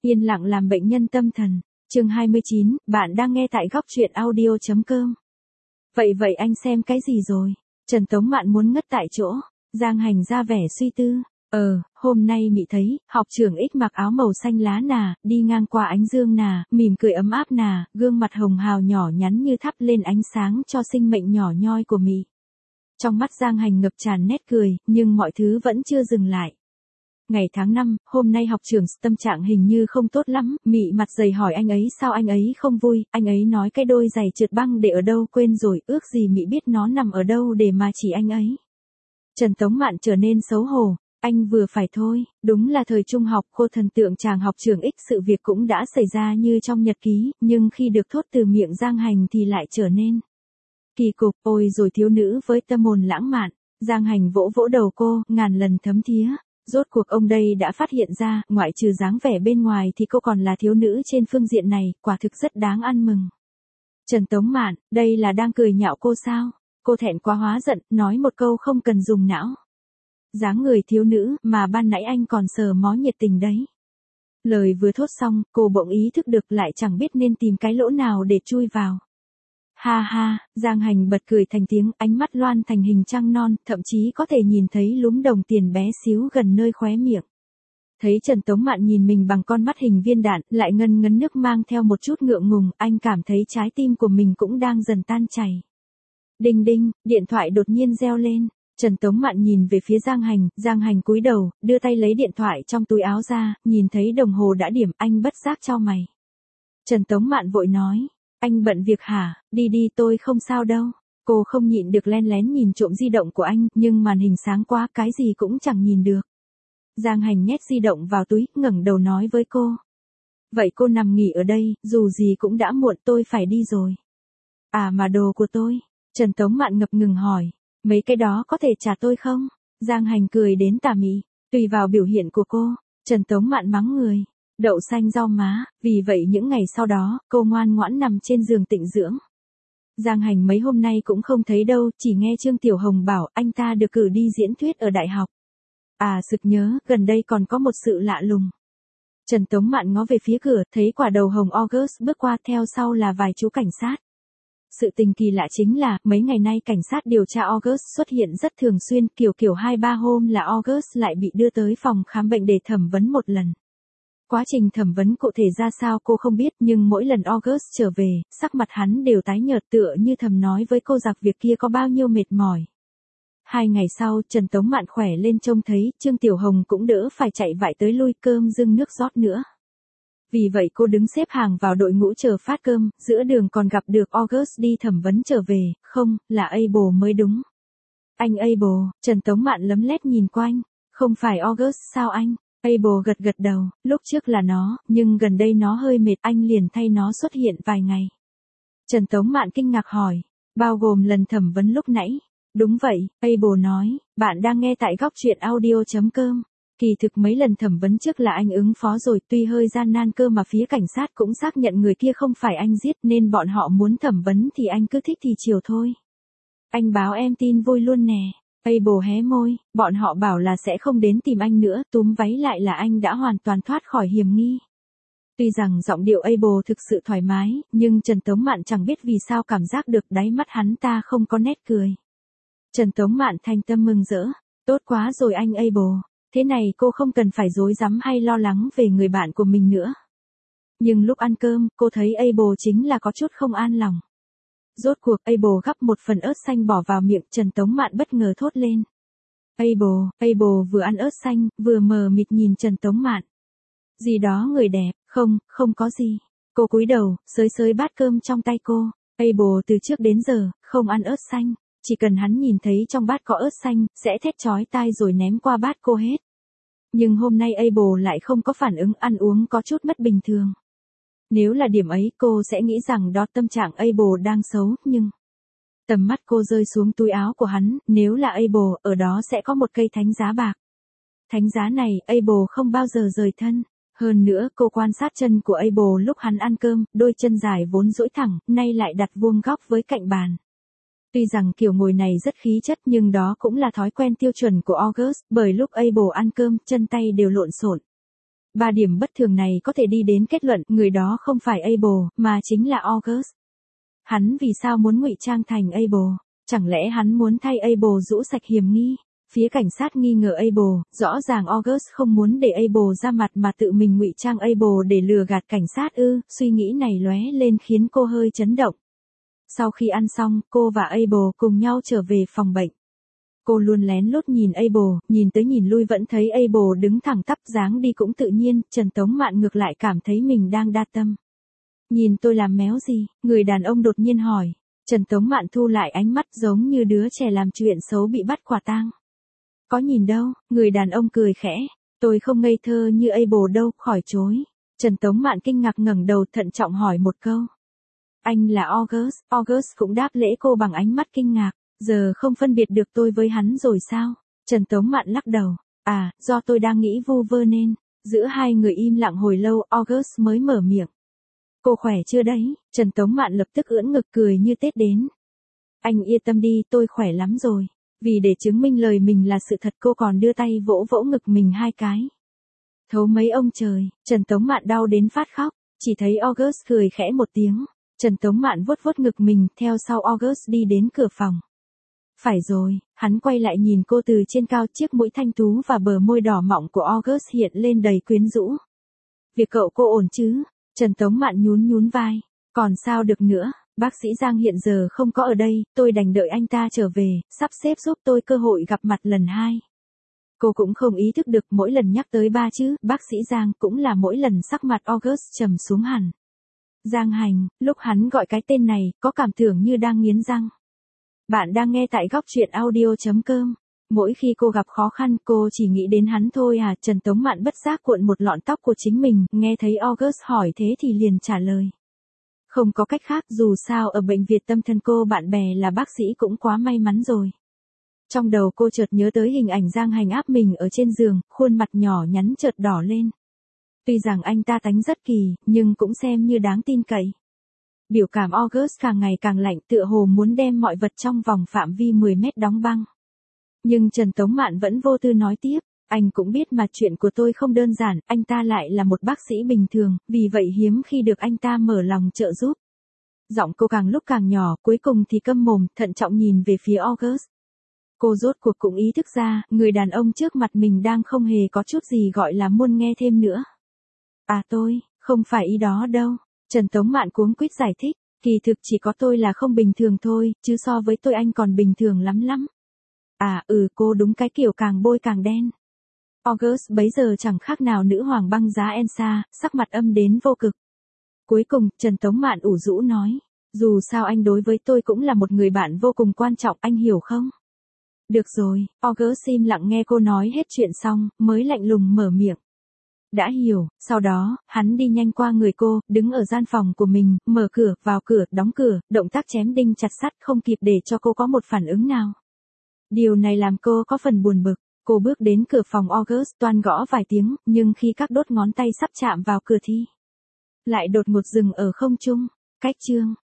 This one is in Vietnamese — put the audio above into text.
Yên lặng làm bệnh nhân tâm thần. Chương 29, bạn đang nghe tại góc truyện audio.com. Vậy anh xem cái gì rồi? Trần Tống Mạn muốn ngất tại chỗ. Giang Hành ra vẻ suy tư. Hôm nay mị thấy, học trưởng Ích mặc áo màu xanh lá nà, đi ngang qua ánh dương nà, mỉm cười ấm áp nà, gương mặt hồng hào nhỏ nhắn như thắp lên ánh sáng cho sinh mệnh nhỏ nhoi của mị. Trong mắt Giang Hành ngập tràn nét cười, nhưng mọi thứ vẫn chưa dừng lại. Ngày tháng 5, hôm nay học trưởng tâm trạng hình như không tốt lắm, mị mặt dày hỏi anh ấy sao anh ấy không vui, anh ấy nói cái đôi giày trượt băng để ở đâu quên rồi, ước gì mị biết nó nằm ở đâu để mà chỉ anh ấy. Trần Tống Mạn trở nên xấu hổ, anh vừa phải thôi, đúng là thời trung học cô thần tượng chàng học trưởng X sự việc cũng đã xảy ra như trong nhật ký, nhưng khi được thốt từ miệng Giang Hành thì lại trở nên kỳ cục, ôi rồi thiếu nữ với tâm hồn lãng mạn. Giang Hành vỗ vỗ đầu cô, ngàn lần thấm thía. Rốt cuộc ông đây đã phát hiện ra, ngoại trừ dáng vẻ bên ngoài thì cô còn là thiếu nữ trên phương diện này, quả thực rất đáng ăn mừng. Trần Tống Mạn, đây là đang cười nhạo cô sao? Cô thẹn quá hóa giận, nói một câu không cần dùng não. Dáng người thiếu nữ, mà ban nãy anh còn sờ mó nhiệt tình đấy. Lời vừa thốt xong, cô bỗng ý thức được lại chẳng biết nên tìm cái lỗ nào để chui vào. Ha ha, Giang Hành bật cười thành tiếng, ánh mắt loan thành hình trăng non, thậm chí có thể nhìn thấy lúm đồng tiền bé xíu gần nơi khóe miệng. Thấy Trần Tống Mạn nhìn mình bằng con mắt hình viên đạn, lại ngân ngấn nước mang theo một chút ngượng ngùng, anh cảm thấy trái tim của mình cũng đang dần tan chảy. Đinh đinh, điện thoại đột nhiên reo lên. Trần Tống Mạn nhìn về phía Giang Hành cúi đầu, đưa tay lấy điện thoại trong túi áo ra, nhìn thấy đồng hồ đã điểm, anh bất giác chau mày. Trần Tống Mạn vội nói. Anh bận việc hả, đi tôi không sao đâu. Cô không nhịn được len lén nhìn trộm di động của anh, nhưng màn hình sáng quá cái gì cũng chẳng nhìn được. Giang Hành nhét di động vào túi, ngẩng đầu nói với cô. Vậy cô nằm nghỉ ở đây, dù gì cũng đã muộn tôi phải đi rồi. À mà đồ của tôi, Trần Tống Mạn ngập ngừng hỏi, mấy cái đó có thể trả tôi không? Giang Hành cười đến tà mị, tùy vào biểu hiện của cô, Trần Tống Mạn mắng người. Đậu xanh rau má, vì vậy những ngày sau đó, cô ngoan ngoãn nằm trên giường tịnh dưỡng. Giang Hành mấy hôm nay cũng không thấy đâu, chỉ nghe Trương Tiểu Hồng bảo anh ta được cử đi diễn thuyết ở đại học. À sực nhớ, gần đây còn có một sự lạ lùng. Trần Tống Mạn ngó về phía cửa, thấy quả đầu hồng August bước qua, theo sau là vài chú cảnh sát. Sự tình kỳ lạ chính là, mấy ngày nay cảnh sát điều tra August xuất hiện rất thường xuyên, kiểu 2-3 hôm là August lại bị đưa tới phòng khám bệnh để thẩm vấn một lần. Quá trình thẩm vấn cụ thể ra sao cô không biết, nhưng mỗi lần August trở về, sắc mặt hắn đều tái nhợt tựa như thầm nói với cô giặc việc kia có bao nhiêu mệt mỏi. 2 ngày sau, Trần Tống Mạn khỏe lên trông thấy, Trương Tiểu Hồng cũng đỡ phải chạy vại tới lui cơm dưng nước rót nữa. Vì vậy cô đứng xếp hàng vào đội ngũ chờ phát cơm, giữa đường còn gặp được August đi thẩm vấn trở về, không, là Abel mới đúng. Anh Abel, Trần Tống Mạn lấm lét nhìn quanh, không phải August sao anh? Abel gật đầu, lúc trước là nó, nhưng gần đây nó hơi mệt, anh liền thay nó xuất hiện vài ngày. Trần Tống Mạn kinh ngạc hỏi, bao gồm lần thẩm vấn lúc nãy. Đúng vậy, Abel nói, bạn đang nghe tại góc truyện audio.com. Kỳ thực mấy lần thẩm vấn trước là anh ứng phó rồi, tuy hơi gian nan cơ mà phía cảnh sát cũng xác nhận người kia không phải anh giết nên bọn họ muốn thẩm vấn thì anh cứ thích thì chiều thôi. Anh báo em tin vui luôn nè. Abel hé môi, bọn họ bảo là sẽ không đến tìm anh nữa, túm váy lại là anh đã hoàn toàn thoát khỏi hiểm nghi. Tuy rằng giọng điệu Abel thực sự thoải mái, nhưng Trần Tống Mạn chẳng biết vì sao cảm giác được đáy mắt hắn ta không có nét cười. Trần Tống Mạn thành tâm mừng rỡ, tốt quá rồi anh Abel, thế này cô không cần phải rối rắm hay lo lắng về người bạn của mình nữa. Nhưng lúc ăn cơm, cô thấy Abel chính là có chút không an lòng. Rốt cuộc, Abel gắp một phần ớt xanh bỏ vào miệng, Trần Tống Mạn bất ngờ thốt lên. Abel vừa ăn ớt xanh, vừa mờ mịt nhìn Trần Tống Mạn. Gì đó người đẹp, không có gì. Cô cúi đầu, xới bát cơm trong tay cô. Abel từ trước đến giờ, không ăn ớt xanh. Chỉ cần hắn nhìn thấy trong bát có ớt xanh, sẽ thét chói tai rồi ném qua bát cô hết. Nhưng hôm nay Abel lại không có phản ứng, ăn uống có chút mất bình thường. Nếu là điểm ấy cô sẽ nghĩ rằng đó tâm trạng Abel đang xấu, nhưng tầm mắt cô rơi xuống túi áo của hắn, nếu là Abel, ở đó sẽ có một cây thánh giá bạc. Thánh giá này, Abel không bao giờ rời thân. Hơn nữa, cô quan sát chân của Abel lúc hắn ăn cơm, đôi chân dài vốn duỗi thẳng, nay lại đặt vuông góc với cạnh bàn. Tuy rằng kiểu ngồi này rất khí chất nhưng đó cũng là thói quen tiêu chuẩn của August, bởi lúc Abel ăn cơm, chân tay đều lộn xộn. Ba điểm bất thường này có thể đi đến kết luận người đó không phải Abel, mà chính là August. Hắn vì sao muốn ngụy trang thành Abel? Chẳng lẽ hắn muốn thay Abel rũ sạch hiểm nghi? Phía cảnh sát nghi ngờ Abel, rõ ràng August không muốn để Abel ra mặt mà tự mình ngụy trang Abel để lừa gạt cảnh sát ư? Suy nghĩ này lóe lên khiến cô hơi chấn động. Sau khi ăn xong, cô và Abel cùng nhau trở về phòng bệnh. Cô luôn lén lút nhìn Abel, nhìn tới nhìn lui vẫn thấy Abel đứng thẳng tắp, dáng đi cũng tự nhiên. Trần Tống Mạn ngược lại cảm thấy mình đang đa tâm. Nhìn tôi làm méo gì? Người đàn ông đột nhiên hỏi. Trần Tống Mạn thu lại ánh mắt giống như đứa trẻ làm chuyện xấu bị bắt quả tang. Có nhìn đâu? Người đàn ông cười khẽ. Tôi không ngây thơ như Abel đâu, khỏi chối. Trần Tống Mạn kinh ngạc ngẩng đầu thận trọng hỏi một câu. Anh là August. August cũng đáp lễ cô bằng ánh mắt kinh ngạc. Giờ không phân biệt được tôi với hắn rồi sao? Trần Tống Mạn lắc đầu. À, do tôi đang nghĩ vu vơ nên. Giữa hai người im lặng hồi lâu, August mới mở miệng. Cô khỏe chưa đấy? Trần Tống Mạn lập tức ưỡn ngực cười như Tết đến. Anh yên tâm đi, tôi khỏe lắm rồi. Vì để chứng minh lời mình là sự thật cô còn đưa tay vỗ vỗ ngực mình 2 cái. Thấu mấy ông trời, Trần Tống Mạn đau đến phát khóc, chỉ thấy August cười khẽ một tiếng. Trần Tống Mạn vuốt vuốt ngực mình, theo sau August đi đến cửa phòng. Phải rồi, hắn quay lại nhìn cô từ trên cao, chiếc mũi thanh tú và bờ môi đỏ mọng của August hiện lên đầy quyến rũ. Việc cậu cô ổn chứ? Trần Tống Mạn nhún vai. Còn sao được nữa, bác sĩ Giang hiện giờ không có ở đây, tôi đành đợi anh ta trở về, sắp xếp giúp tôi cơ hội gặp mặt lần 2. Cô cũng không ý thức được mỗi lần nhắc tới ba chữ bác sĩ Giang cũng là mỗi lần sắc mặt August trầm xuống hẳn. Giang Hành, lúc hắn gọi cái tên này, có cảm tưởng như đang nghiến răng. Bạn đang nghe tại góc truyện audio.com. Mỗi khi cô gặp khó khăn, cô chỉ nghĩ đến hắn thôi à? Trần Tống Mạn bất giác cuộn một lọn tóc của chính mình, nghe thấy August hỏi thế thì liền trả lời. Không có cách khác, dù sao ở bệnh viện tâm thần cô bạn bè là bác sĩ cũng quá may mắn rồi. Trong đầu cô chợt nhớ tới hình ảnh Giang Hành áp mình ở trên giường, khuôn mặt nhỏ nhắn chợt đỏ lên. Tuy rằng anh ta tánh rất kỳ, nhưng cũng xem như đáng tin cậy. Biểu cảm August càng ngày càng lạnh, tựa hồ muốn đem mọi vật trong vòng phạm vi 10 mét đóng băng. Nhưng Trần Tống Mạn vẫn vô tư nói tiếp, anh cũng biết mà chuyện của tôi không đơn giản, anh ta lại là một bác sĩ bình thường, vì vậy hiếm khi được anh ta mở lòng trợ giúp. Giọng cô càng lúc càng nhỏ, cuối cùng thì câm mồm, thận trọng nhìn về phía August. Cô rốt cuộc cũng ý thức ra, người đàn ông trước mặt mình đang không hề có chút gì gọi là muốn nghe thêm nữa. À tôi, không phải ý đó đâu. Trần Tống Mạn cuống quýt giải thích, kỳ thực chỉ có tôi là không bình thường thôi, chứ so với tôi anh còn bình thường lắm. À cô đúng cái kiểu càng bôi càng đen. August bấy giờ chẳng khác nào nữ hoàng băng giá Elsa, sắc mặt âm đến vô cực. Cuối cùng, Trần Tống Mạn ủ rũ nói, dù sao anh đối với tôi cũng là một người bạn vô cùng quan trọng, anh hiểu không? Được rồi, August im lặng nghe cô nói hết chuyện xong, mới lạnh lùng mở miệng. Đã hiểu, sau đó, hắn đi nhanh qua người cô, đứng ở gian phòng của mình, mở cửa, vào cửa, đóng cửa, động tác chém đinh chặt sắt không kịp để cho cô có một phản ứng nào. Điều này làm cô có phần buồn bực, cô bước đến cửa phòng August toan gõ vài tiếng, nhưng khi các đốt ngón tay sắp chạm vào cửa thì lại đột ngột dừng ở không trung. Cách chương